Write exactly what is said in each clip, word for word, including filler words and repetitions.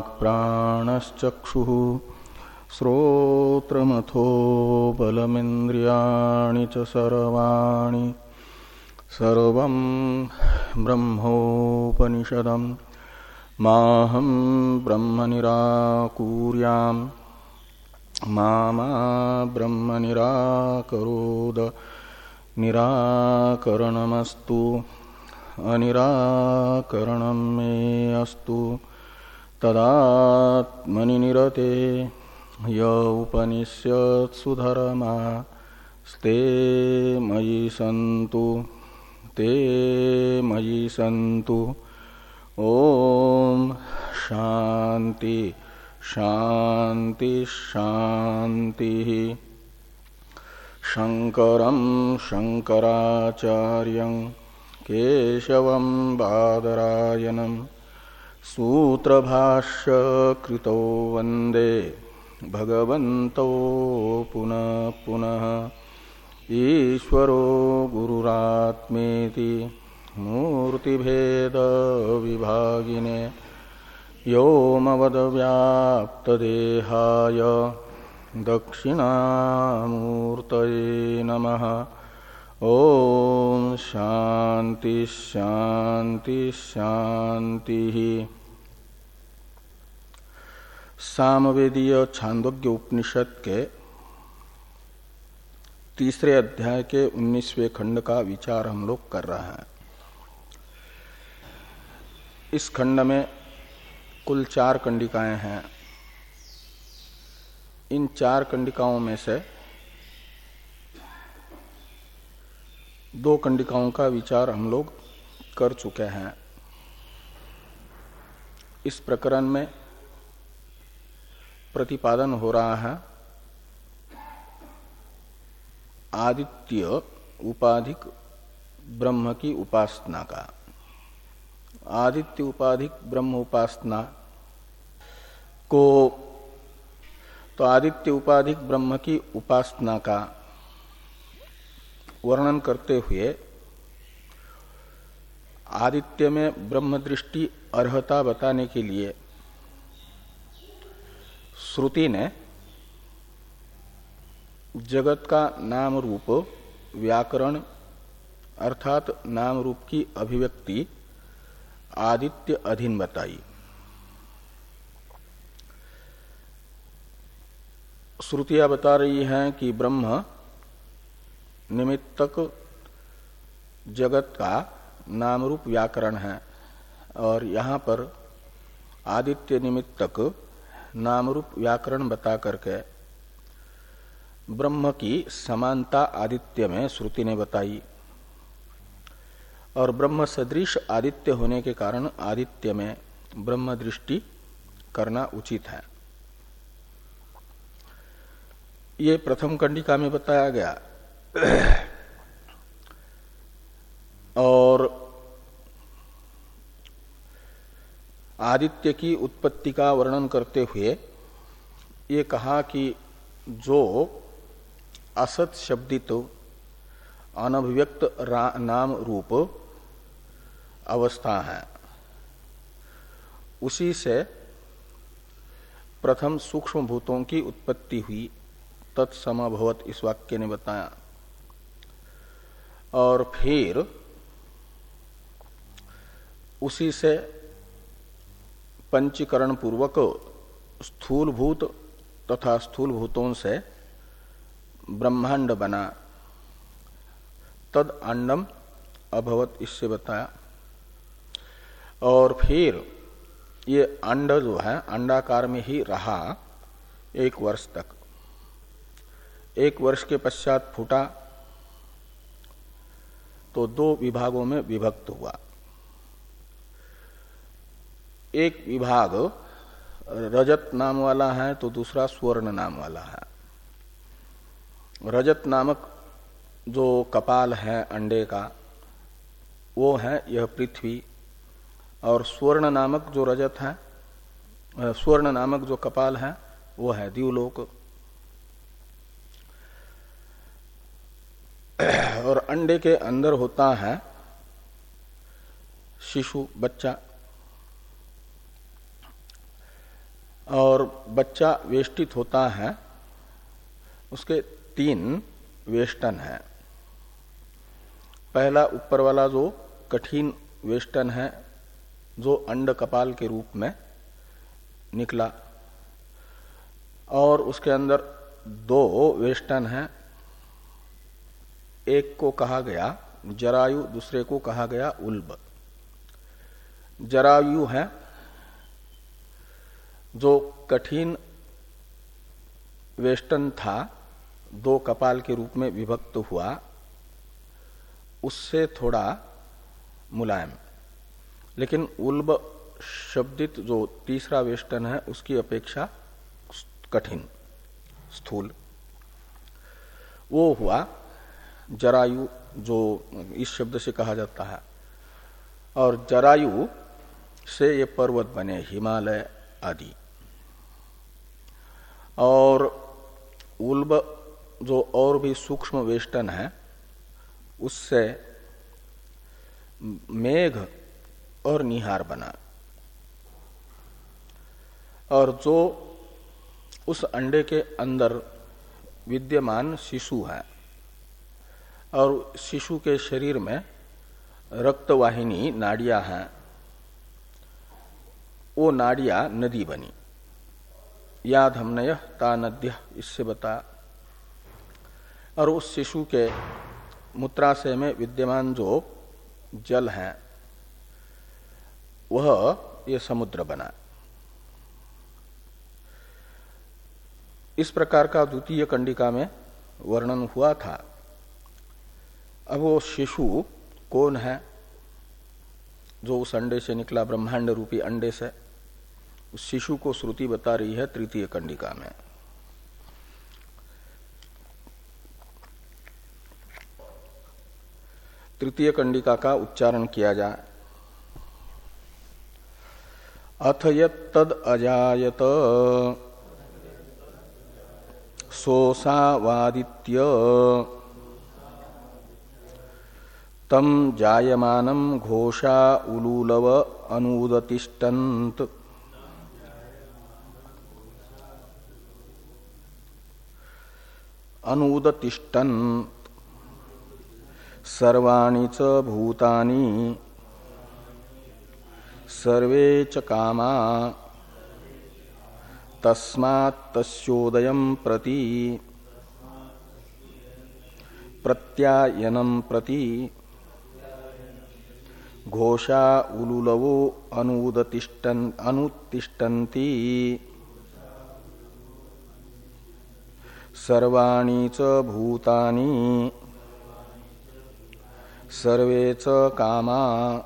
वाक् प्राणश्चक्षुः श्रोत्रमथो बलमिन्द्रियाणि च सर्वाणि सर्वं ब्रह्मोपनिषदम् माहं ब्रह्म निराकुर्याम् मा मा ब्रह्म निराकरोद निराकरणमस्तु अनिराकरणं मे अस्तु तदात्मनि निरते य उपनिषत्सु धर्मास्ते मयि सन्तु ते मयि सन्तु। ओम शांति शांति शांति। शंकरं शंकराचार्यं केशवं बादरायणं सूत्रभाष्य कृतो वंदे भगवन्तो पुनः पुनः। ईश्वरो गुरुरात्मेति मूर्तिभेद विभागिने व्योमवद्व्याप्तदेहाय दक्षिणामूर्तये नमः। ओम शांति शांति शांति। सामवेदीय छांदोग्य उपनिषद के तीसरे अध्याय के उन्नीसवें खंड का विचार हम लोग कर रहे हैं। इस खंड में कुल चार कंडिकाएं हैं। इन चार कंडिकाओं में से दो कंडिकाओं का विचार हम लोग कर चुके हैं। इस प्रकरण में प्रतिपादन हो रहा है आदित्य उपाधिक ब्रह्म की उपासना का। आदित्य उपाधिक ब्रह्म उपासना को तो आदित्य उपाधिक ब्रह्म की उपासना का वर्णन करते हुए आदित्य में ब्रह्म दृष्टि अर्हता बताने के लिए श्रुति ने जगत का नाम रूप व्याकरण अर्थात नाम रूप की अभिव्यक्ति आदित्य अधीन बताई। श्रुतियां बता रही हैं कि ब्रह्म निमित्तक जगत का नाम रूप व्याकरण है और यहाँ पर आदित्य निमित्तक नाम रूप व्याकरण बता करके ब्रह्म की समानता आदित्य में श्रुति ने बताई और ब्रह्म सदृश आदित्य होने के कारण आदित्य में ब्रह्म दृष्टि करना उचित है। ये प्रथम कंडिका में बताया गया। और आदित्य की उत्पत्ति का वर्णन करते हुए ये कहा कि जो असत शब्दित अनभिव्यक्त नाम रूप अवस्था है उसी से प्रथम सूक्ष्म भूतों की उत्पत्ति हुई तत्समभवत इस वाक्य ने बताया। और फिर उसी से पंचीकरण पूर्वक स्थूल भूत तथा स्थूल भूतों से ब्रह्मांड बना तद अंडम अभवत इससे बताया। और फिर ये अंड जो है अंडाकार में ही रहा एक वर्ष तक। एक वर्ष के पश्चात फूटा तो दो विभागों में विभक्त हुआ। एक विभाग रजत नाम वाला है तो दूसरा स्वर्ण नाम वाला है। रजत नामक जो कपाल है अंडे का वो है यह पृथ्वी और स्वर्ण नामक जो रजत है स्वर्ण नामक जो कपाल है वो है द्युलोक। और अंडे के अंदर होता है शिशु बच्चा। और बच्चा वेष्टित होता है, उसके तीन वेष्टन है। पहला ऊपर वाला जो कठिन वेष्टन है, जो अंड कपाल के रूप में निकला, और उसके अंदर दो वेष्टन है। एक को कहा गया जरायु, दूसरे को कहा गया उल्ब। जरायु है जो कठिन वेष्टन था, दो कपाल के रूप में विभक्त हुआ, उससे थोड़ा मुलायम, लेकिन उल्ब शब्दित जो तीसरा वेष्टन है उसकी अपेक्षा कठिन, स्थूल, वो हुआ जरायु, जो इस शब्द से कहा जाता है। और जरायु से ये पर्वत बने, हिमालय आदि। और उल्ब जो और भी सूक्ष्म वेष्टन है, उससे मेघ और निहार बना। और जो उस अंडे के अंदर विद्यमान शिशु है, और शिशु के शरीर में रक्तवाहिनी नाड़ियां हैं, वो नाड़ियां नदी बनी। या धमनय ता नद्य, इससे बता। और उस शिशु के मूत्राशय में विद्यमान जो जल है वह ये समुद्र बना। इस प्रकार का द्वितीय कंडिका में वर्णन हुआ था। अब वो शिशु कौन है जो उस अंडे से निकला, ब्रह्मांड रूपी अंडे से, उस शिशु को श्रुति बता रही है तृतीय कंडिका में। तृतीय कंडिका का उच्चारण किया जाए। अथ यद अजायत सोसावादित्य तम जायमानं घोषा उलूलव अनुदतिष्ठन्त अनुदतिष्ठन् सर्वाणि च भूतानि सर्वे च कामा तस्मात् तस्योदयं प्रति प्रत्यायनं प्रति घोषा उलुलवो अनुदतिष्ठन् अनुतिष्ठन्ति सर्वाणि च भूतानि सर्वे च कामा।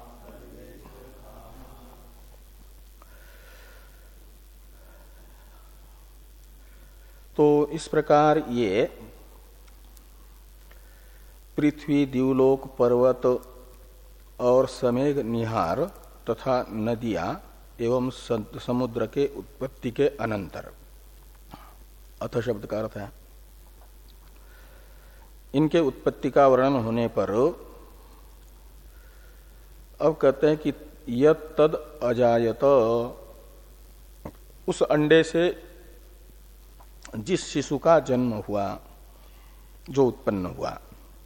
तो इस प्रकार ये पृथ्वी, दिवलोक, पर्वत और समेघ, निहार तथा नदियां एवं समुद्र के उत्पत्ति के अनंतर, अथ शब्द का अर्थ है, इनके उत्पत्ति का वर्णन होने पर अब कहते हैं कि यत् तद अजायत, उस अंडे से जिस शिशु का जन्म हुआ, जो उत्पन्न हुआ,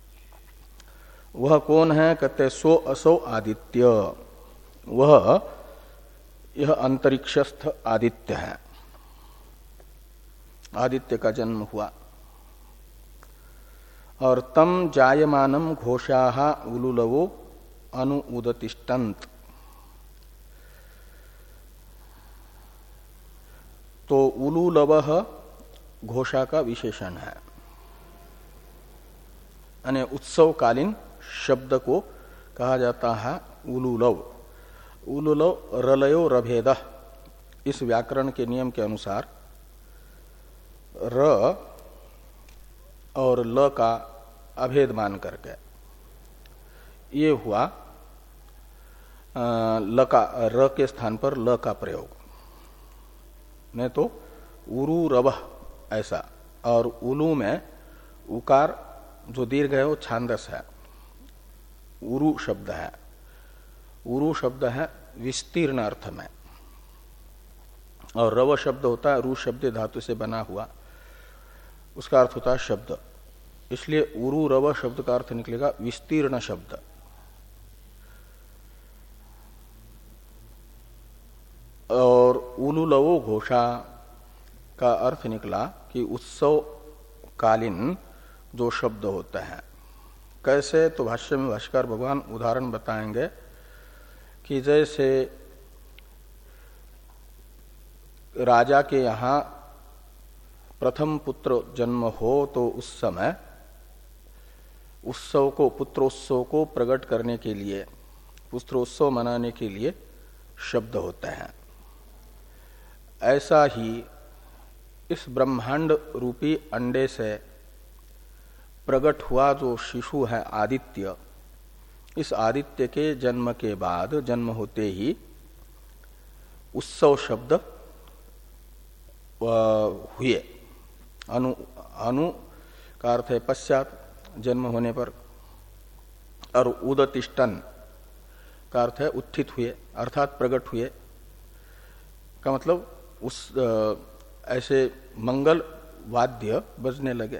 वह कौन है? कहते सो असो आदित्य, वह यह अंतरिक्षस्थ आदित्य है। आदित्य का जन्म हुआ। और तम जायमानम घोषाः उलुलवो अनुउदतिष्ठन्त, तो उलुलवः घोषा का विशेषण है, यानी उत्सवकालीन शब्द को कहा जाता है उलुलव। उलुलव रलयो रभेदः, इस व्याकरण के नियम के अनुसार र और ल का अभेद मान करके ये हुआ ल का, र के स्थान पर ल का प्रयोग, नहीं तो उरु रवः ऐसा। और उलू में उकार जो दीर्घ है वो छांदस है, उरु शब्द है। उरु शब्द है विस्तीर्ण अर्थ में, और रव शब्द होता है रू शब्द धातु से बना हुआ, उसका अर्थ होता है शब्द। इसलिए उरु रव शब्द का अर्थ निकलेगा विस्तीर्ण शब्द। और उलुलवो घोषा का अर्थ निकला कि उत्सव कालीन जो शब्द होते हैं। कैसे? तो भाष्य में भाष्यकार भगवान उदाहरण बताएंगे कि जैसे राजा के यहाँ प्रथम पुत्र जन्म हो तो उस समय उत्सव को, पुत्रोत्सव को प्रकट करने के लिए, पुत्रोत्सव मनाने के लिए शब्द होते हैं। ऐसा ही इस ब्रह्मांड रूपी अंडे से प्रकट हुआ जो शिशु है आदित्य, इस आदित्य के जन्म के बाद, जन्म होते ही उत्सव शब्द हुए। अनु अनु का अर्थ है पश्चात, जन्म होने पर, और उदतिष्ठन का अर्थ है उत्थित हुए, अर्थात प्रकट हुए का मतलब उस ऐसे मंगल वाद्य बजने लगे।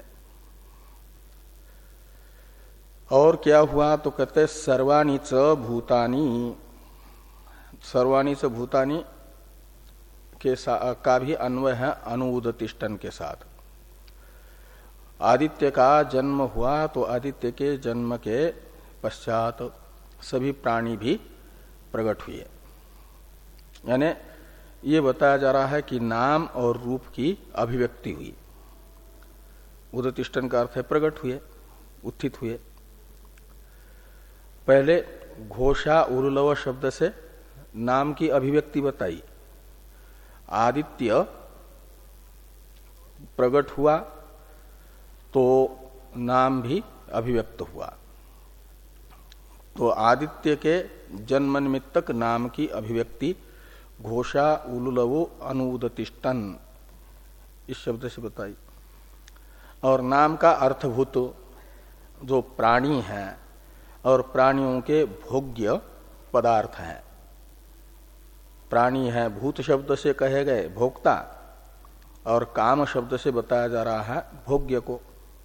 और क्या हुआ? तो कहते सर्वाणी च भूतानी, सर्वाणी च भूतानी के का भी अन्वय है अनुउदतिष्ठन के साथ। आदित्य का जन्म हुआ तो आदित्य के जन्म के पश्चात सभी प्राणी भी प्रकट हुए। यानी ये बताया जा रहा है कि नाम और रूप की अभिव्यक्ति हुई। उदतिष्ठन का अर्थ है प्रकट हुए, उत्थित हुए। पहले घोषा उरुलव शब्द से नाम की अभिव्यक्ति बताई। आदित्य प्रकट हुआ तो नाम भी अभिव्यक्त हुआ। तो आदित्य के जन्म निमित्तक नाम की अभिव्यक्ति घोषा उलुलवो अनुउदतिष्ठन इस शब्द से बताई। और नाम का अर्थभूत जो प्राणी है और प्राणियों के भोग्य पदार्थ हैं। प्राणी है भूत शब्द से कहे गए भोक्ता, और काम शब्द से बताया जा रहा है भोग्य को।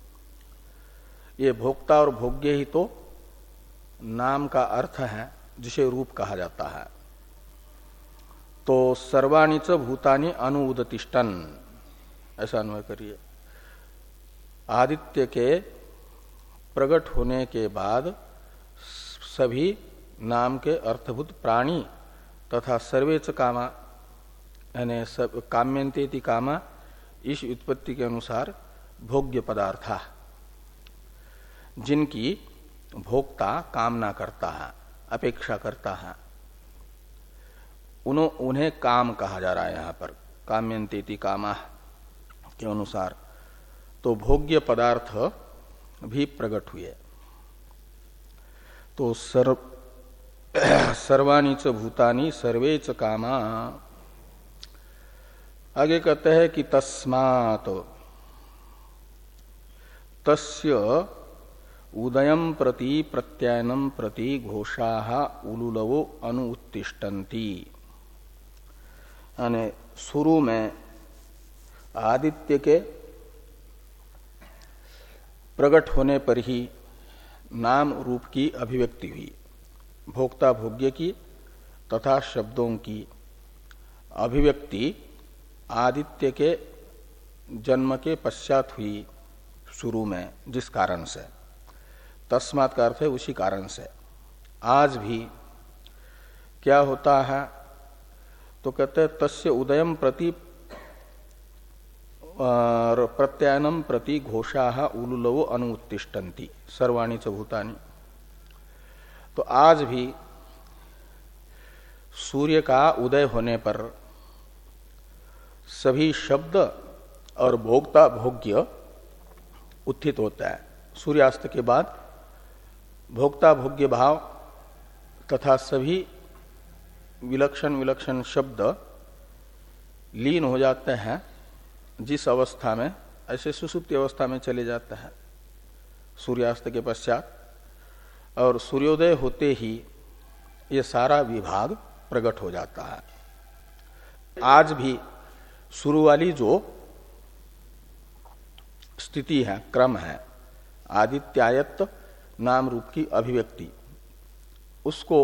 ये भोक्ता और भोग्य ही तो नाम का अर्थ है जिसे रूप कहा जाता है। तो सर्वाणी च भूतानि अनुउदतिष्ठन ऐसा अन्वय करिए। आदित्य के प्रकट होने के बाद सभी नाम के अर्थभूत प्राणी तथा सर्वेच कामा, यानी सब काम्यन्तेति कामा, इस उत्पत्ति के अनुसार भोग्य पदार्था, जिनकी भोक्ता कामना करता है, अपेक्षा करता है, उन्हों उन्हें काम कहा जा रहा है यहाँ पर, काम्यन्तेति कामा के अनुसार। तो भोग्य पदार्थ भी प्रकट हुए। तो सर्व सर्वाणी च भूतानि सर्वे च कामा। आगे कहते हैं कि तस्मात् तस्य उदयम प्रति प्रत्यायनम प्रति घोषाः उलुलवो अनुउत्तिष्ठन्ति। यानी शुरू में आदित्य के प्रकट होने पर ही नाम रूप की अभिव्यक्ति हुई, भोक्ता भोग्य की तथा शब्दों की अभिव्यक्ति आदित्य के जन्म के पश्चात हुई शुरू में, जिस कारण से, तस्मात् का अर्थ है उसी कारण से। आज भी क्या होता है? तो कहते हैं तस्य उदयम प्रति प्रत्यायनम प्रति घोषाः उलुलवो अनुउत्तिष्ठन्ति सर्वाणी च भूतानि। तो आज भी सूर्य का उदय होने पर सभी शब्द और भोक्ता भोग्य उत्थित होता है। सूर्यास्त के बाद भोक्ता भोग्य भाव तथा सभी विलक्षण विलक्षण शब्द लीन हो जाते हैं। जिस अवस्था में, ऐसे सुसुप्ति अवस्था में चले जाता है सूर्यास्त के पश्चात, और सूर्योदय होते ही ये सारा विभाग प्रकट हो जाता है। आज भी शुरू वाली जो स्थिति है, क्रम है, आदित्यायत नाम रूप की अभिव्यक्ति, उसको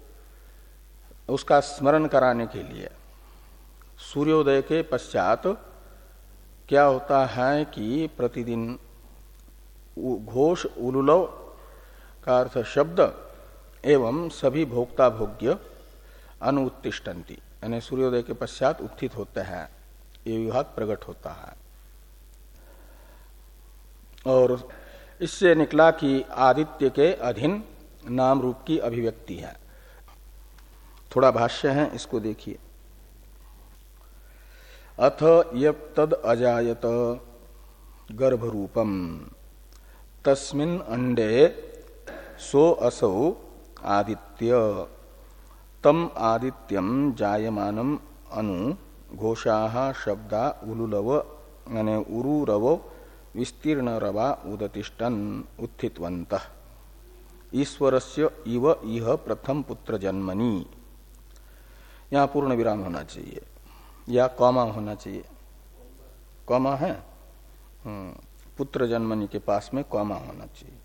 उसका स्मरण कराने के लिए सूर्योदय के पश्चात क्या होता है कि प्रतिदिन घोष उलुलव का अर्थ शब्द एवं सभी भोक्ता भोग्य अनुत्तिष्ठन्ति, यानी सूर्योदय के पश्चात उत्थित होते हैं, ये विभाग प्रकट होता है। और इससे निकला कि आदित्य के अधीन नाम रूप की अभिव्यक्ति है। थोड़ा भाष्य है, इसको देखिए। अथ यत् तद अजायत गर्भरूपम तस्मिन् अंडे सो असौ आदित्य तम आदित्यम जायमानम अनु घोषाः शब्दा उलुलव यानी उरुरव विस्तीर्ण रवा उदतिष्ठन् उत्थितवन्तः ईश्वरस्य इव इह प्रथम पुत्र जन्मनि। यहाँ पूर्ण विराम होना चाहिए या कॉमा होना चाहिए। कॉमा है, पुत्र जन्मनि के पास में कॉमा होना चाहिए।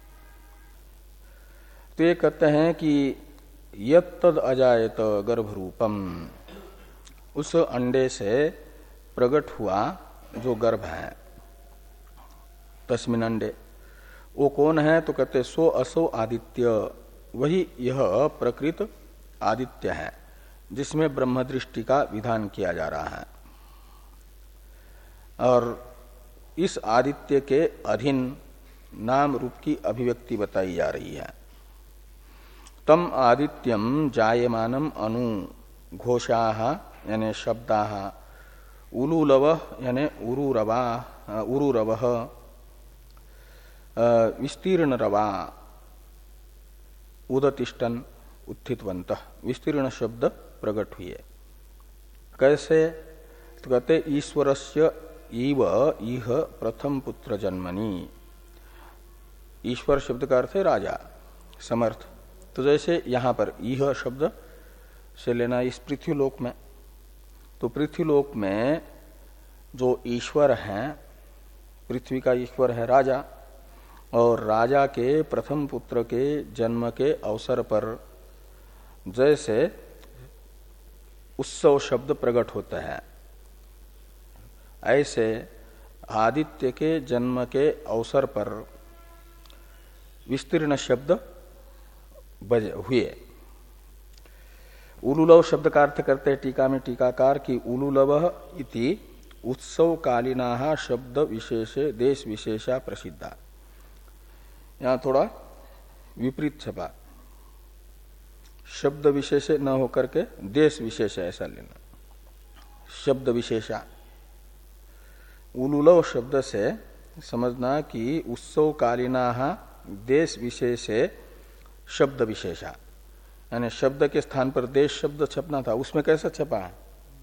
तो ये कहते हैं कि यत् तद अजायत गर्भरूपम, उस अंडे से प्रकट हुआ जो गर्भ है, तस्मिन् अंडे, वो कौन है? तो कहते सो असो आदित्य, वही यह प्रकृत आदित्य है जिसमें ब्रह्म दृष्टि का विधान किया जा रहा है। और इस आदित्य के अधीन नाम रूप की अभिव्यक्ति बताई जा रही है। तम आदित्यम जायमानम अनु घोषाः यानी शब्दाः उलुलव यानी उरुरवा उरुरवः विस्तीर्ण रवा उदतिष्ठन् उत्थितवन्तः, विस्तीर्ण शब्द प्रकट हुए। कैसे? तो कहते ईश्वरस्य इव इह प्रथम पुत्र जन्मनि। ईश्वर शब्द का अर्थ है राजा, समर्थ। तो जैसे यहां पर इह शब्द से लेना इस पृथ्वीलोक में, तो पृथ्वीलोक में जो ईश्वर हैं, पृथ्वी का ईश्वर है राजा, और राजा के प्रथम पुत्र के जन्म के अवसर पर जैसे उत्सव शब्द प्रकट होता है, ऐसे आदित्य के जन्म के अवसर पर विस्तीर्ण शब्द हुए। उलुलव शब्द का अर्थ करते हैं टीका में टीकाकार की उलुलव इति उत्सव कालीना शब्द विशेषे देश विशेषा प्रसिद्धा। यहां थोड़ा विपरीत छपा, शब्द विशेष न होकर के देश विशेष ऐसा लेना। शब्द विशेषा, उलुलव शब्द से समझना कि उत्सव कालीना देश विशेषे शब्द विशेषा, यानी शब्द के स्थान पर देश शब्द छपना था, उसमें कैसा छपा है?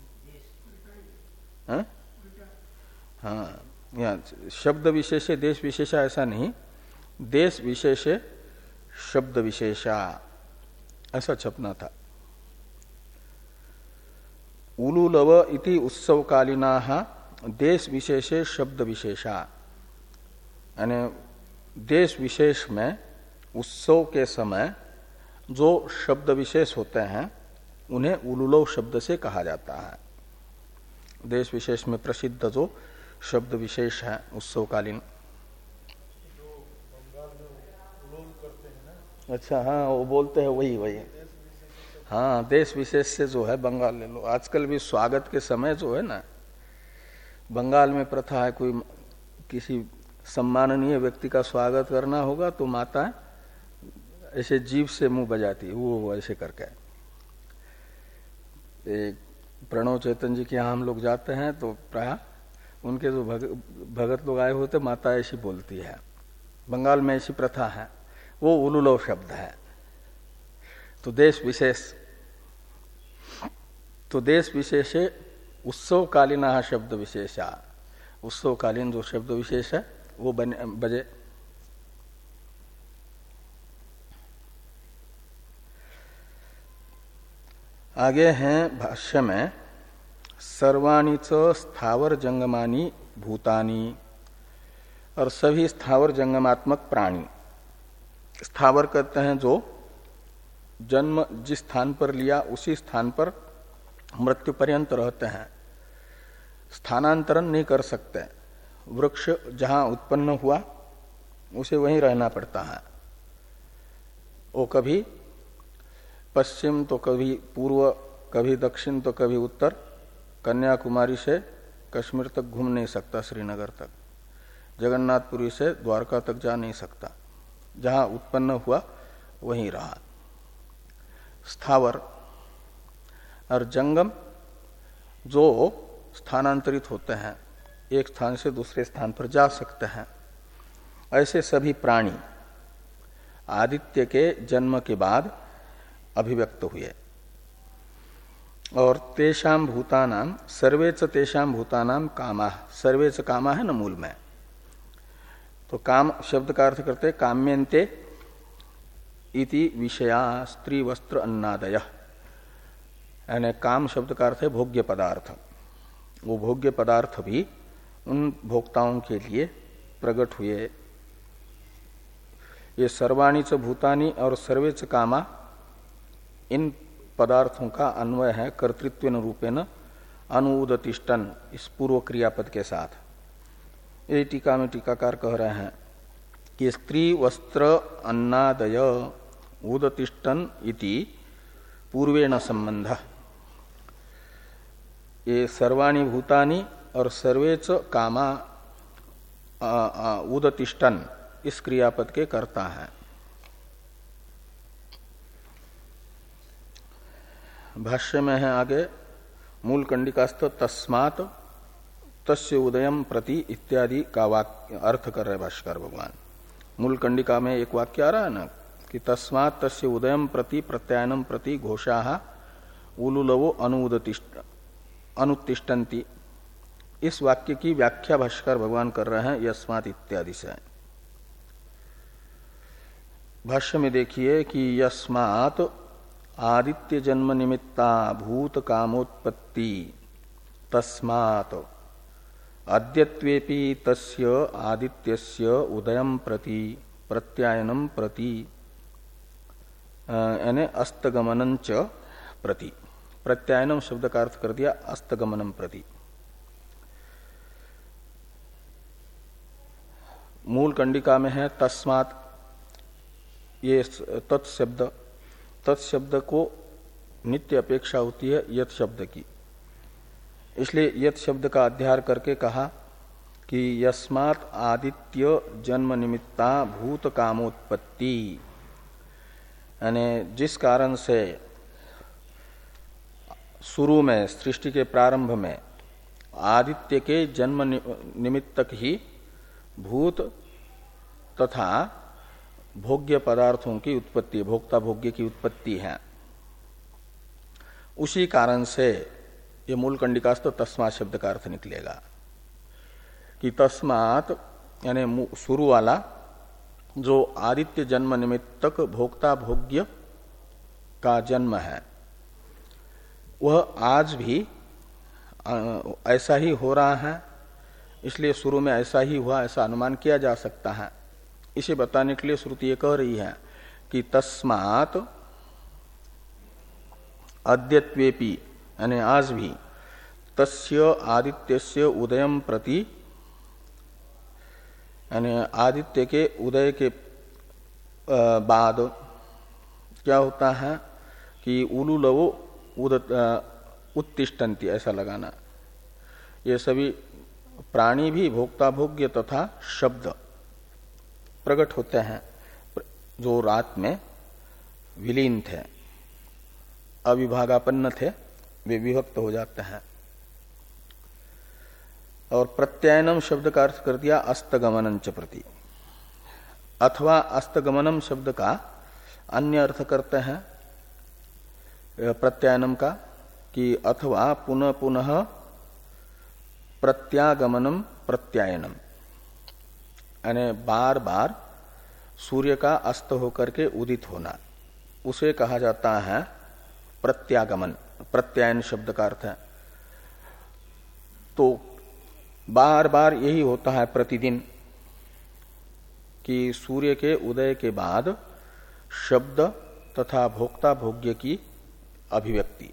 हाँ, हाँ, यहाँ शब्द विशेषे देश विशेषा ऐसा नहीं, देश विशेषे शब्द विशेषा ऐसा छपना था। उलुलव इति उत्सव कालीना देश विशेषे शब्द विशेषा, यानी देश विशेष में उत्सव के समय जो शब्द विशेष होते हैं उन्हें उलुलव शब्द से कहा जाता है। देश विशेष में प्रसिद्ध जो शब्द विशेष है उत्सवकालीन। अच्छा, हाँ, वो बोलते हैं वही वही हाँ, देश विशेष से जो है बंगाल ले लो। आजकल भी स्वागत के समय जो है ना, बंगाल में प्रथा है, कोई किसी सम्माननीय व्यक्ति का स्वागत करना होगा तो माता ऐसे जीभ से मुंह बजाती, वो ऐसे करके। एक प्रणव चैतन्य जी के यहाँ हम लोग जाते हैं तो प्राय उनके जो भग, भगत लोग आए होते, माता ऐसी बोलती है। बंगाल में ऐसी प्रथा है, वो उलुलव शब्द है। तो देश विशेष, तो देश विशेषे उत्सवकालीन शब्द विशेषा, उत्सवकालीन जो शब्द विशेष है वो बने बजे। आगे हैं भाष्य में सर्वाणी च स्थावर जंगमानी भूतानी, और सभी स्थावर जंगमात्मक प्राणी। स्थावर कहते हैं जो जन्म जिस स्थान पर लिया उसी स्थान पर मृत्यु पर्यंत रहते हैं, स्थानांतरण नहीं कर सकते। वृक्ष जहां उत्पन्न हुआ उसे वहीं रहना पड़ता है। वो कभी पश्चिम तो कभी पूर्व, कभी दक्षिण तो कभी उत्तर, कन्याकुमारी से कश्मीर तक घूम नहीं सकता, श्रीनगर तक, जगन्नाथपुरी से द्वारका तक जा नहीं सकता। जहां उत्पन्न हुआ वहीं रहा। स्थावर और जंगम जो स्थानांतरित होते हैं, एक स्थान से दूसरे स्थान पर जा सकते हैं। ऐसे सभी प्राणी आदित्य के जन्म के बाद अभिव्यक्त हुए। और तेषाम भूतानाम सर्वेच तेषाम भूतानाम कामा, सर्वेच कामा है न मूल में, तो काम शब्द का अर्थ करते काम्यन्ते इति विषया स्त्री वस्त्र अन्नादय, यानी काम शब्द का अर्थ है भोग्य पदार्थ। वो भोग्य पदार्थ भी उन भोक्ताओं के लिए प्रकट हुए। ये सर्वाणी च भूतानि और सर्वेच कामा, इन पदार्थों का अन्वय है कर्तृत्वेन रूपेण अनुउदतिष्ठन, इस पूर्व क्रियापद के साथ। ये टीका में टीकाकार कह रहे हैं कि स्त्री वस्त्र अन्नादय उदतिष्ठन इति पूर्वेण संबंध। ये सर्वाणी भूतानि और सर्वेच कामा उदतिष्ठन इस क्रियापद के कर्ता है। भाष्य में है आगे मूल कंडिकास्थ तस्मात् तस्य उदयम प्रति इत्यादि का वाक्य अर्थ कर रहे भाष्यकार भगवान। मूल कंडिका में एक वाक्य आ रहा है ना कि तस्मात् तस्य उदयम प्रति प्रत्यायनम प्रति घोषाः उलुलवो अनुउदतिष्ठ अनुत्तिष्ठन्ति। इस वाक्य की व्याख्या भाष्यकार भगवान कर रहे हैं यस्मात् इत्यादि से। भाष्य में देखिए कि यस्मात् आदित्य जन्म निमित्ता भूत कामोत्पत्ति तस्मात् अद्यत्वेपि तस्य आदित्यस्य उदयम प्रति प्रत्यायनम प्रति यानी अस्तगमनं च प्रति। प्रत्यायनम शब्द का अर्थ कर दिया अस्तगमनम प्रति। मूल कंडिका में है तस्मात्, ये तत्शब्द, तत्शब्द को नित्य अपेक्षा होती है यत शब्द की, इसलिए यत शब्द का अध्यार करके कहा कि यस्मात् आदित्य जन्म निमित्ता भूत कामोत्पत्ति, यानी जिस कारण से शुरू में सृष्टि के प्रारंभ में आदित्य के जन्म निमित्तक ही भूत तथा भोग्य पदार्थों की उत्पत्ति, भोक्ता भोग्य की उत्पत्ति है, उसी कारण से ये मूल कंडिकास्थ तस्मात् शब्द का अर्थ निकलेगा कि तस्मात् यानी शुरू वाला जो आदित्य जन्म निमित्तक भोक्ता भोग्य का जन्म है वह आज भी ऐसा ही हो रहा है, इसलिए शुरू में ऐसा ही हुआ ऐसा अनुमान किया जा सकता है। इसे बताने के लिए श्रुति ये कह रही है कि तस्मात् अद्यत्वेपि यानी आज भी तस्य आदित्यस्य उदयम प्रति, यानी आदित्य के उदय के बाद क्या होता है कि उलुलवो उत्तिष्ठन्ति, ऐसा लगाना। ये सभी प्राणी भी भोक्ता भोग्य तथा शब्द प्रकट होते हैं जो रात में विलीन थे, अविभागापन्न थे, वे विभक्त हो जाते हैं। और प्रत्यायनम शब्द का अर्थ कर दिया अस्तगमनं च प्रति, अथवा अस्तगमनम शब्द का अन्य अर्थ करते हैं प्रत्यायनम का कि अथवा पुनः पुनः प्रत्यागमनम प्रत्यायनम, यानी बार बार सूर्य का अस्त होकर के उदित होना, उसे कहा जाता है प्रत्यागमन। प्रत्यायन शब्द का अर्थ है तो बार बार यही होता है प्रतिदिन कि सूर्य के उदय के बाद शब्द तथा भोक्ता भोग्य की अभिव्यक्ति।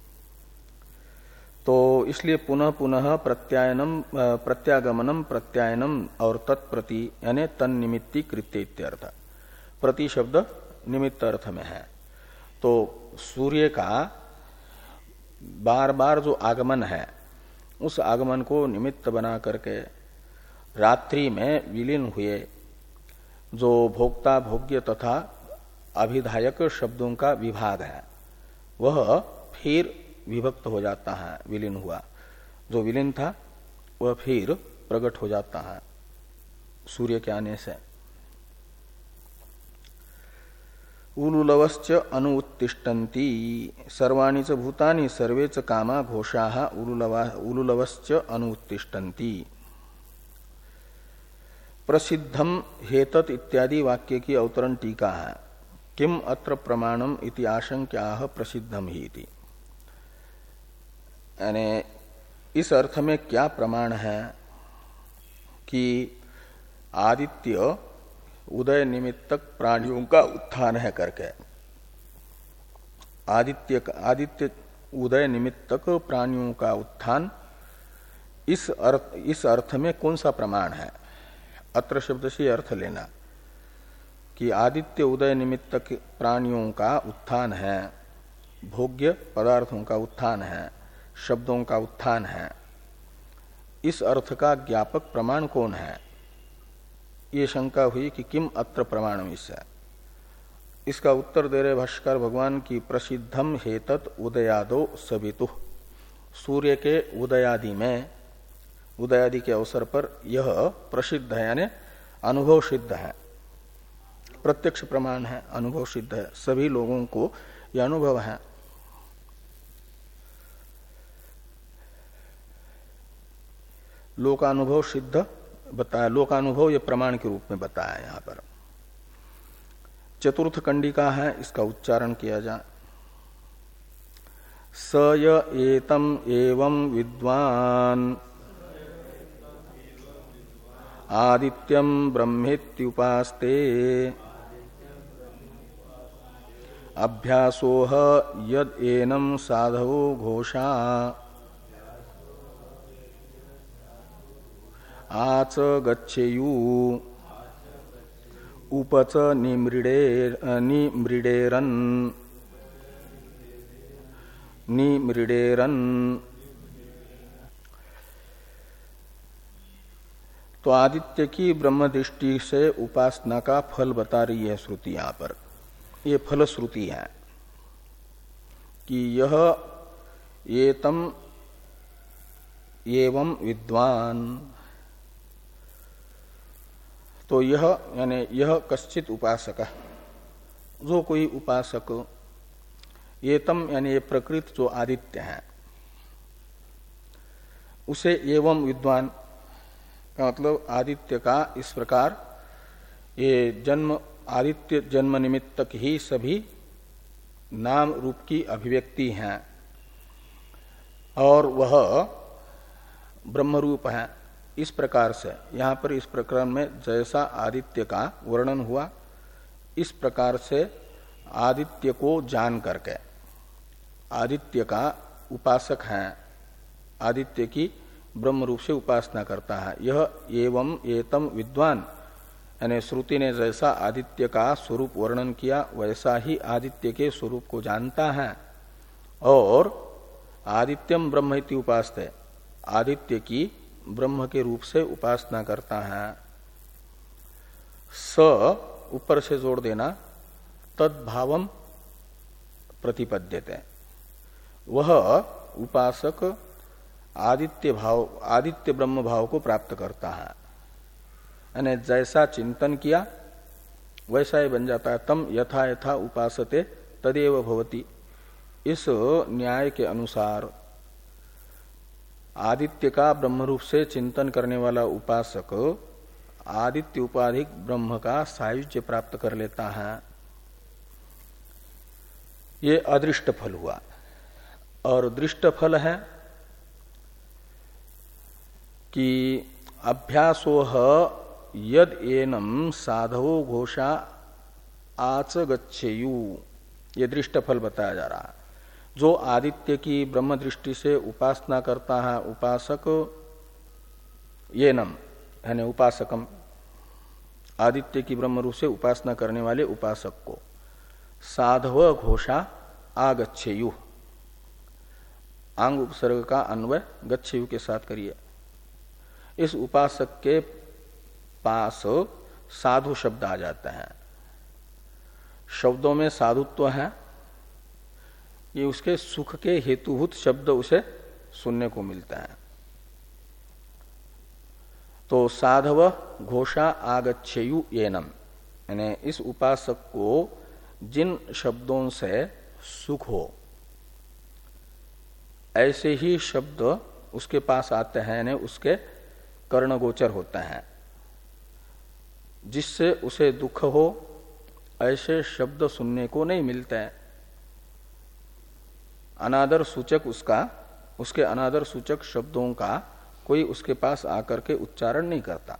तो इसलिए पुनः पुनः प्रत्यायनम प्रत्यागमनम प्रत्यायनम और तत्प्रति यानी तन्निमित्ति कृत्य इत्यर्थ। प्रति शब्द निमित्त अर्थ में है। तो सूर्य का बार बार जो आगमन है उस आगमन को निमित्त बना करके रात्रि में विलीन हुए जो भोक्ता भोग्य तथा अभिधायक शब्दों का विभाग है वह फिर विभक्त हो जाता है। विलीन हुआ जो विलीन था वह फिर प्रकट हो जाता है सूर्य के आने से। उलुलवश्च अनुत्तिष्ठन्ति सर्वाणि च भूतानि सर्वे च कामा घोषाः उलुलवश्च अनुत्तिष्ठन्ति। प्रसिद्धम हेतत इत्यादि वाक्य की अवतरण टीका है। किम अत्र प्रमाणम इति आशंक्याः प्रसिद्धम ही इति। यानी इस अर्थ में क्या प्रमाण है कि आदित्य उदय निमित्तक प्राणियों का उत्थान है करके। आदित्य आदित्य उदय निमित्तक प्राणियों का उत्थान इस अर्थ इस अर्थ में कौन सा प्रमाण है? अत्र शब्द से अर्थ लेना कि आदित्य उदय निमित्तक प्राणियों का उत्थान है, भोग्य पदार्थों का उत्थान है, शब्दों का उत्थान है। इस अर्थ का ज्ञापक प्रमाण कौन है? ये शंका हुई कि किम अत्र प्रमाणम। इससे इसका उत्तर दे रहे भाष्कर भगवान की प्रसिद्धम हेतत उदयादो सवितु। सूर्य के उदयादि में उदयादि के अवसर पर यह प्रसिद्ध है यानी अनुभव सिद्ध है, प्रत्यक्ष प्रमाण है, अनुभव सिद्ध है। सभी लोगों को यह अनुभव है। लोकानुभव सिद्ध बताया, लोकानुभव ये प्रमाण के रूप में बताया यहां पर। चतुर्थ कंडिका है, इसका उच्चारण किया जाए। स य एतम एवं विद्वान आदित्यम ब्रह्मेत्युपास्ते अभ्यासोह यद एनम साधवो घोषा आच गच्छेयु उपच निमृडेर निमृडेरन निमृडेरन। तो आदित्य की ब्रह्म दृष्टि से उपासना का फल बता रही है श्रुति। यहां पर यह फल श्रुति है कि यह एतम एवं विद्वान। तो यह यानी यह कश्चित उपासक, जो कोई उपासक, एतम यानी ये प्रकृत जो आदित्य है उसे एवं विद्वान का मतलब आदित्य का इस प्रकार ये जन्म आदित्य जन्म निमित्तक ही सभी नाम रूप की अभिव्यक्ति हैं और वह ब्रह्म रूप है। इस प्रकार से यहाँ पर इस प्रकरण में जैसा आदित्य का वर्णन हुआ इस प्रकार से आदित्य को जान करके आदित्य का उपासक है, आदित्य की ब्रह्म रूप से उपासना करता है। यह एवं एतम विद्वान यानी श्रुति ने जैसा आदित्य का स्वरूप वर्णन किया वैसा ही आदित्य के स्वरूप को जानता है और आदित्यम ब्रह्म इति उपासते आदित्य की ब्रह्म के रूप से उपासना करता है। स ऊपर से जोड़ देना तद्भावम प्रतिपद्यते, वह उपासक आदित्य भाव आदित्य ब्रह्म भाव को प्राप्त करता है। यानी जैसा चिंतन किया वैसा ही बन जाता है। तम यथा यथा उपासते तदेव भवति। इस न्याय के अनुसार आदित्य का ब्रह्म रूप से चिंतन करने वाला उपासक आदित्य उपाधिक ब्रह्म का सायुज्य प्राप्त कर लेता है। ये अदृष्ट फल हुआ। और दृष्ट फल है कि अभ्यासोह यद एनम साधवो घोषा आच गच्छेयु, ये दृष्ट फल बताया जा रहा है। जो आदित्य की ब्रह्म दृष्टि से उपासना करता है उपासक, ये नम यानी उपासकम, आदित्य की ब्रह्म रूप से उपासना करने वाले उपासक को साधव घोषा आगच्छेयु, आंग उपसर्ग का अन्वय गच्छेयु के साथ करिए। इस उपासक के पास साधु शब्द आ जाते हैं। शब्दों में साधुत्व है, ये उसके सुख के हेतुभूत शब्द उसे सुनने को मिलता है। तो साधव घोषा आगच्छेयु येनम, यानी इस उपासक को जिन शब्दों से सुख हो ऐसे ही शब्द उसके पास आते हैं, यानी उसके कर्णगोचर होते हैं। जिससे उसे दुख हो ऐसे शब्द सुनने को नहीं मिलते हैं। अनादर सूचक उसका, उसके अनादर सूचक शब्दों का कोई उसके पास आकर के उच्चारण नहीं करता।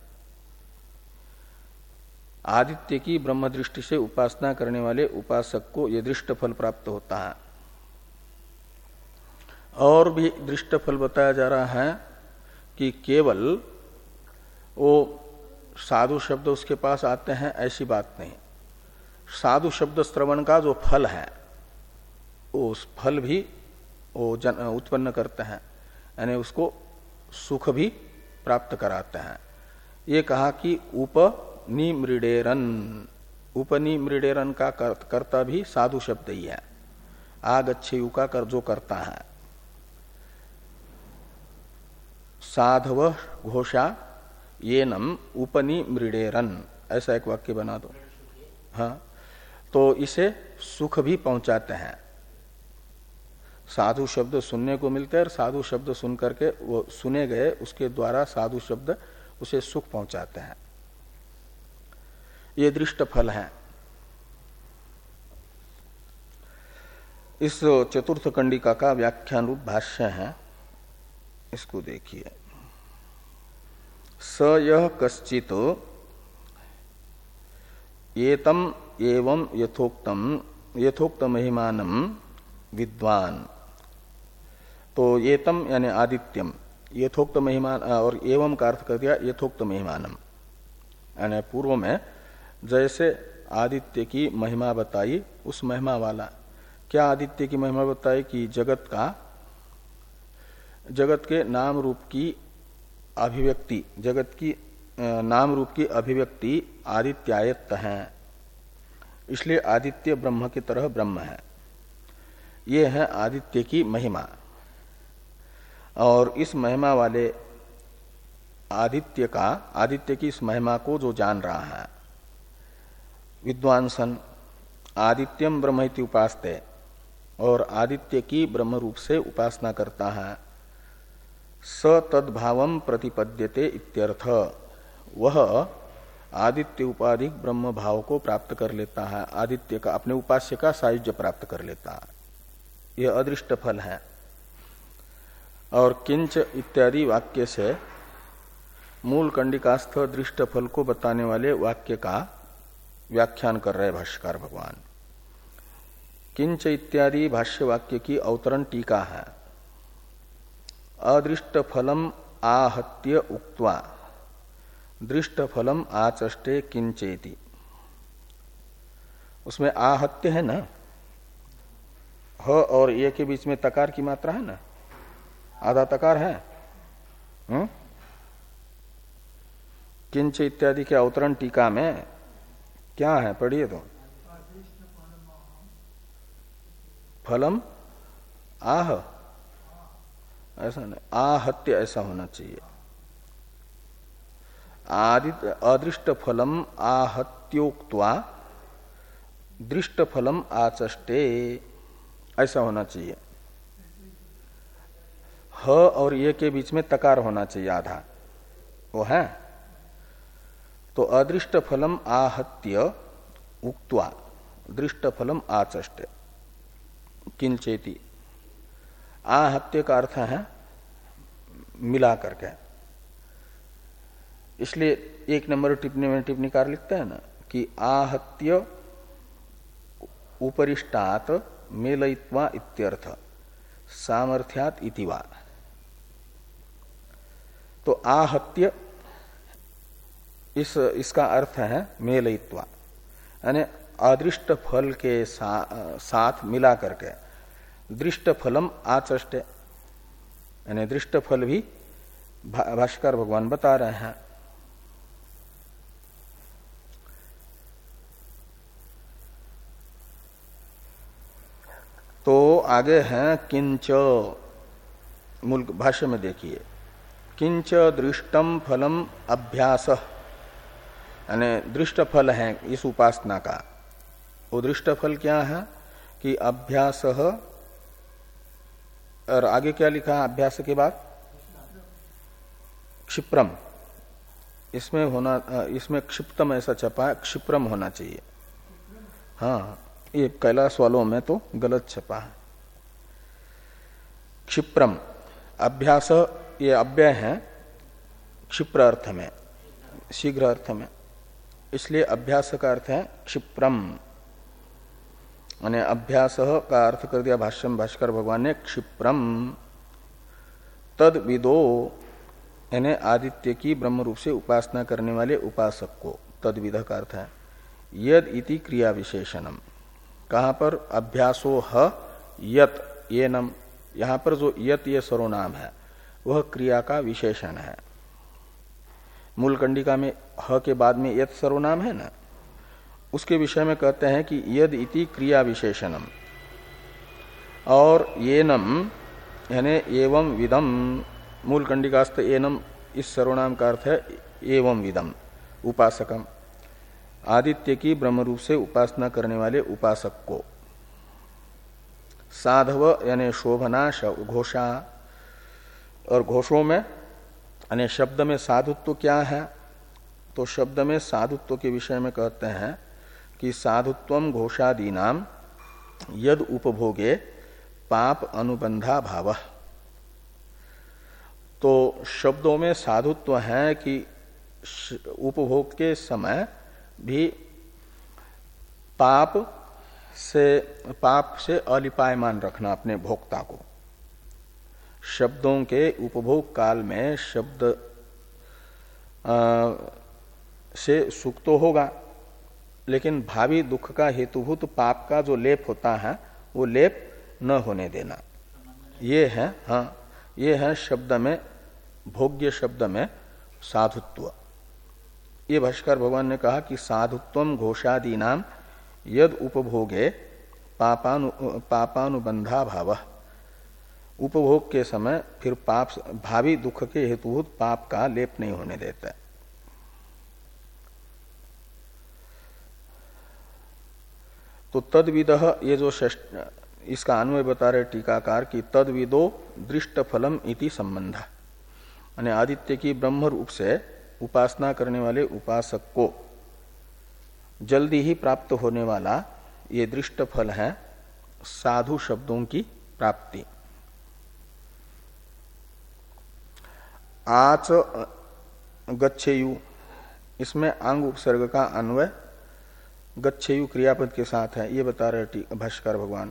आदित्य की ब्रह्म दृष्टि से उपासना करने वाले उपासक को यह दृष्ट फल प्राप्त होता है। और भी दृष्ट फल बताया जा रहा है कि केवल वो साधु शब्द उसके पास आते हैं ऐसी बात नहीं। साधु शब्द श्रवण का जो फल है उस फल भी वो जन उत्पन्न करते हैं, यानी उसको सुख भी प्राप्त कराते हैं। ये कहा कि उपनिमृडेरन, उपनिमृडेरन का कर्ता भी साधु शब्द ही है। आगच्छेयु का कर जो करता है। साधव घोषा येनम उपनिमृडेरन, ऐसा एक वाक्य बना दो। हाँ, तो इसे सुख भी पहुंचाते हैं। साधु शब्द सुनने को मिलते हैं और साधु शब्द सुन करके वो सुने गए उसके द्वारा साधु शब्द उसे सुख पहुंचाते हैं। ये दृष्ट फल है। इस चतुर्थ कंडिका का व्याख्यान रूप भाष्य है, इसको देखिए। स यह कश्चित एतम एवं यथोक्तम यथोक्त महिमानम विद्वान, तो एतम यानी आदित्यम, यथोक्त महिमान और एवं का अर्थ कर दिया यथोक्त महिमानम, यानी पूर्व में जैसे आदित्य की महिमा बताई उस महिमा वाला। क्या आदित्य की महिमा बताई कि जगत का, जगत के नाम रूप की अभिव्यक्ति, जगत की नाम रूप की अभिव्यक्ति आदित्यायत्त है, इसलिए आदित्य ब्रह्म की तरह ब्रह्म है। ये है आदित्य की महिमा। और इस महिमा वाले आदित्य का, आदित्य की इस महिमा को जो जान रहा है विद्वान सन, आदित्यम ब्रह्म इति उपासते, और आदित्य की ब्रह्म रूप से उपासना करता है। स तद्भावम प्रतिपद्यते इत्यर्थ, वह आदित्य उपाधिक ब्रह्म भाव को प्राप्त कर लेता है, आदित्य का, अपने उपास्य का सायुज्य प्राप्त कर लेता है। यह अदृष्ट फल है। और किंच इत्यादि वाक्य से मूल कंडिकास्थ दृष्ट फल को बताने वाले वाक्य का व्याख्यान कर रहे भाष्यकार भगवान। किंच इत्यादि भाष्य वाक्य की अवतरण टीका है। अदृष्ट फलम आहत्य उक्त्वा दृष्ट फलम आचष्टे किंचेति, उसमें आहत्य है ना, ह और ये के बीच में तकार की मात्रा है ना, आधा तकार है। हुँ? किंच इत्यादि के अवतरण टीका में क्या है, पढ़िए तो। फलम आह, ऐसा नहीं, आहत्य ऐसा होना चाहिए। आदित्य अदृष्ट फलम आहत्योक्त्वा दृष्ट फलम आचष्टे, ऐसा होना चाहिए। ह और ये के बीच में तकार होना चाहिए आधा, वो है। तो अदृष्ट फलम आहत्य उक्त्वा दृष्ट फलम आचष्टे किंचेति। आहत्य का अर्थ है मिला करके, इसलिए एक नंबर टिप्पणी में टिप्पणीकार लिखता है ना कि आहत्य उपरिष्टात मेलयित्वा इत्यर्थ सामर्थ्यात इतिवा। तो आहत्य इस इसका अर्थ है मेलयित्वा, यानी अदृष्ट फल के सा, साथ मिला करके दृष्ट फलम आचष्टे, यानी दृष्ट फल भी भा, भाष्कर भगवान बता रहे हैं। तो आगे हैं किंच, मूल भाष्य में देखिए, किंच दृष्टम फलम अभ्यास, यानी दृष्ट फल है इस उपासना का। वो दृष्ट फल क्या है कि अभ्यास, और आगे क्या लिखा है अभ्यास के बाद, क्षिप्रम, इसमें होना, इसमें क्षिप्तम ऐसा छपा है, क्षिप्रम होना चाहिए। हाँ, ये कैलाश वालों में तो गलत छपा है, क्षिप्रम। अभ्यास ये अव्यय है क्षिप्र अर्थ में, शीघ्र अर्थ में, इसलिए अभ्यास का अर्थ है क्षिप्रम, यानी अभ्यास का अर्थ कर दिया भाष्यम भाष्कर भगवान ने क्षिप्रम। तद विदो, यानी आदित्य की ब्रह्म रूप से उपासना करने वाले उपासक को, तद विध का अर्थ है यद इति क्रिया विशेषणम। कहां पर अभ्यासो ह यत येनम, यहां पर जो यत ये सर्वनाम है वह क्रिया का विशेषण है। मूल कंडिका में ह के बाद में यत सर्वनाम है ना, उसके विषय में कहते हैं कि यद इति क्रिया विशेषणम, और येनम यानी एवं विदम, मूल कंडिकास्थ एनम इस सर्वनाम का अर्थ है एवं विदम उपासकम, आदित्य की ब्रह्म रूप से उपासना करने वाले उपासक को। साधव यानी शोभना घोषा, और घोषों में यानी शब्द में साधुत्व क्या है, तो शब्द में साधुत्व के विषय में कहते हैं कि साधुत्वम घोषादीनाम यद उपभोगे पाप अनुबंधा भाव। तो शब्दों में साधुत्व है कि उपभोग के समय भी पाप से पाप से अलिपायमान रखना अपने भोक्ता को। शब्दों के उपभोग काल में शब्द आ, से सुख तो होगा, लेकिन भावी दुख का हेतुभूत पाप का जो लेप होता है वो लेप न होने देना, ये है। हाँ, ये है शब्द में, भोग्य शब्द में साधुत्व। ये भाष्कर भगवान ने कहा कि साधुत्वम घोषादीनाम यद उपभोगे पापानु पापानुबंधा भाव, उपभोग के समय फिर पाप, भावी दुख के हेतुभूत पाप का लेप नहीं होने देता। तो तद्विदः, ये जो इसका अन्वय बता रहे टीकाकार कि तद्विदो दृष्ट फलम इति संबंध, यानी आदित्य की ब्रह्म रूप से उपासना करने वाले उपासक को जल्दी ही प्राप्त होने वाला ये दृष्ट फल है साधु शब्दों की प्राप्ति। आच गच्छेयु, इसमें आंग उपसर्ग का अन्वय गच्छेयु क्रियापद के साथ है, ये बता रहे भाष्कर भगवान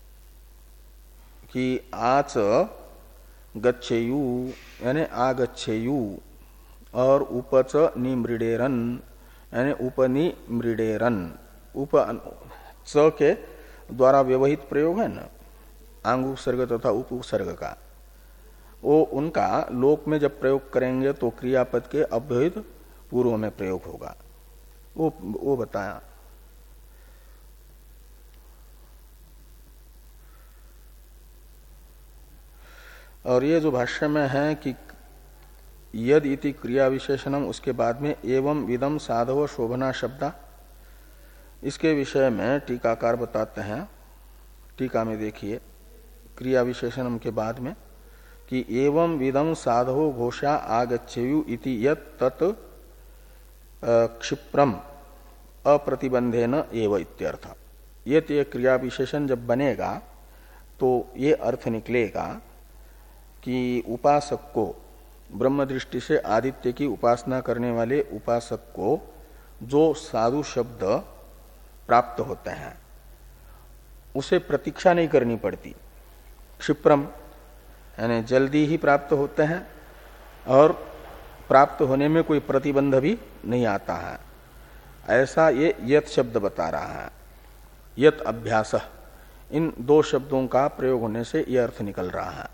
कि आच गच्छेयु यानी आगच्छेयु, और उपच निमृडेरन यानी उपनि मृडेरन, उप च के द्वारा व्यवहित प्रयोग है ना आंग उपसर्ग तथा उप उपसर्ग का, वो उनका लोक में जब प्रयोग करेंगे तो क्रियापद के अव्यवहित पूर्व में प्रयोग होगा, वो वो बताया। और ये जो भाष्य में है कि यद इति क्रिया विशेषणम, उसके बाद में एवं विदम साधव शोभना शब्दा, इसके विषय में टीकाकार बताते हैं, टीका में देखिए क्रिया विशेषणम के बाद में कि एवं विदम साधवो घोषा आगच्छेयु इति यत् तत् क्षिप्रम अप्रतिबंधेन एव इत्यर्थ। ये तो क्रिया विशेषण जब बनेगा तो ये अर्थ निकलेगा कि उपासक को ब्रह्म दृष्टि से आदित्य की उपासना करने वाले उपासक को जो साधु शब्द प्राप्त होते हैं उसे प्रतीक्षा नहीं करनी पड़ती। क्षिप्रम यानी जल्दी ही प्राप्त होते हैं और प्राप्त होने में कोई प्रतिबंध भी नहीं आता है। ऐसा ये यत शब्द बता रहा है। यत अभ्यास, इन दो शब्दों का प्रयोग होने से यह अर्थ निकल रहा है।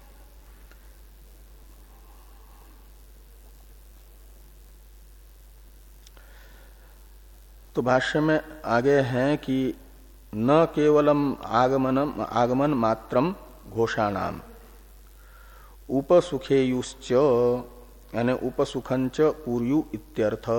तो भाष्य में आगे हैं कि न केवलम आगमनम आगमन मात्रम घोषाणाम उपसुखेयुश्च यानी उपसुखंच पूर्यु इत्यर्थ।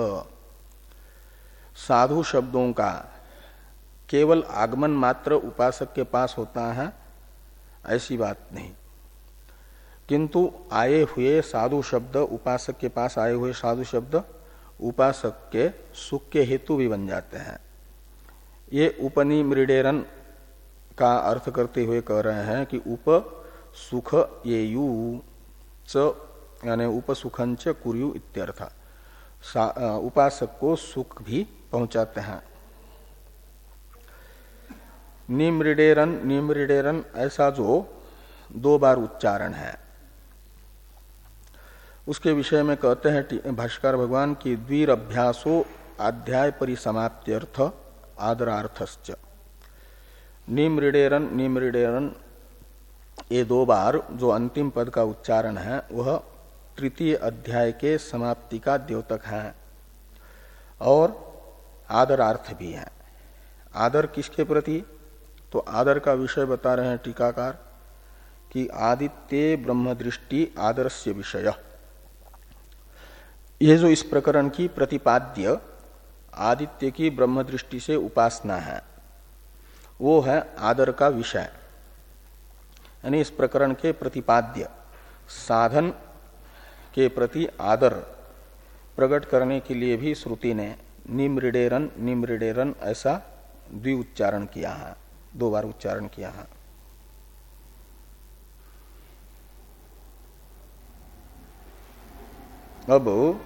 साधु शब्दों का केवल आगमन मात्र उपासक के पास होता है ऐसी बात नहीं, किंतु आए हुए साधु शब्द उपासक के पास आए हुए साधु शब्द उपासक के सुख के हेतु भी बन जाते हैं। ये उपनिमृडेरन का अर्थ करते हुए कह रहे हैं कि उप सुख येयु च यानी उपसुखंच कुर्यु इत्यर्थ। उपासक को सुख भी पहुंचाते हैं। निमृडेरन निमृडेरन ऐसा जो दो बार उच्चारण है उसके विषय में कहते हैं भाष्कर भगवान की द्वीर अभ्यासो अध्याय परिसमाप्त्यर्थ आदरार्थश्च। निमृडेरन निमृडेरन ये दो बार जो अंतिम पद का उच्चारण है वह तृतीय अध्याय के समाप्ति का द्योतक है और आदरार्थ भी है। आदर किसके प्रति? तो आदर का विषय बता रहे हैं टीकाकार कि आदित्य ब्रह्म दृष्टि आदर्श्य विषय। यह जो इस प्रकरण की प्रतिपाद्य आदित्य की ब्रह्म दृष्टि से उपासना है वो है आदर का विषय। यानी इस प्रकरण के प्रतिपाद्य साधन के प्रति आदर प्रकट करने के लिए भी श्रुति ने निमृडेरन निमृडेरन ऐसा द्वि उच्चारण किया है, दो बार उच्चारण किया है। अब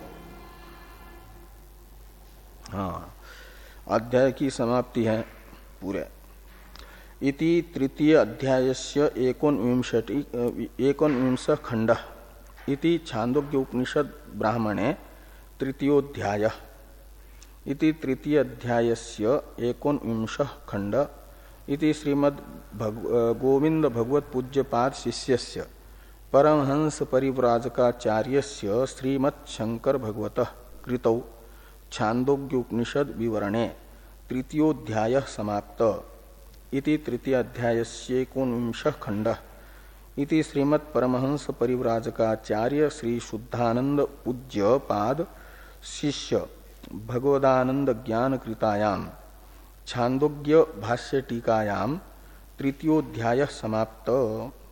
हाँ अध्याय की समाप्ति है पूरे। इति तृतीय अध्यायस्य एकोनविंशति एकोनविंश खंड इति छांदोग्य उपनिषद ब्राह्मणे तृतीयोध्याय। इति तृतीय अध्यायस्य एकोनविंश खंड इति श्रीमद् गोविंद भगवत पूज्यपाद शिष्यस्य परमहंस परिव्राजकाचार्यस्य श्रीमत् शंकर भगवतः कृतौ छांदोग्य उपनिषद विवरणे तृतीयोध्याय समाप्त। इति तृतीय अध्यायस्य एकोनविंश खंड इति श्रीमत् परमहंस परिव्राजकाचार्य श्री शुद्धानंद पूज्य पाद शिष्य भगवदानंद ज्ञान कृतायाम छांदोग्य भाष्य टीकायाम तृतीयोध्याय समाप्त।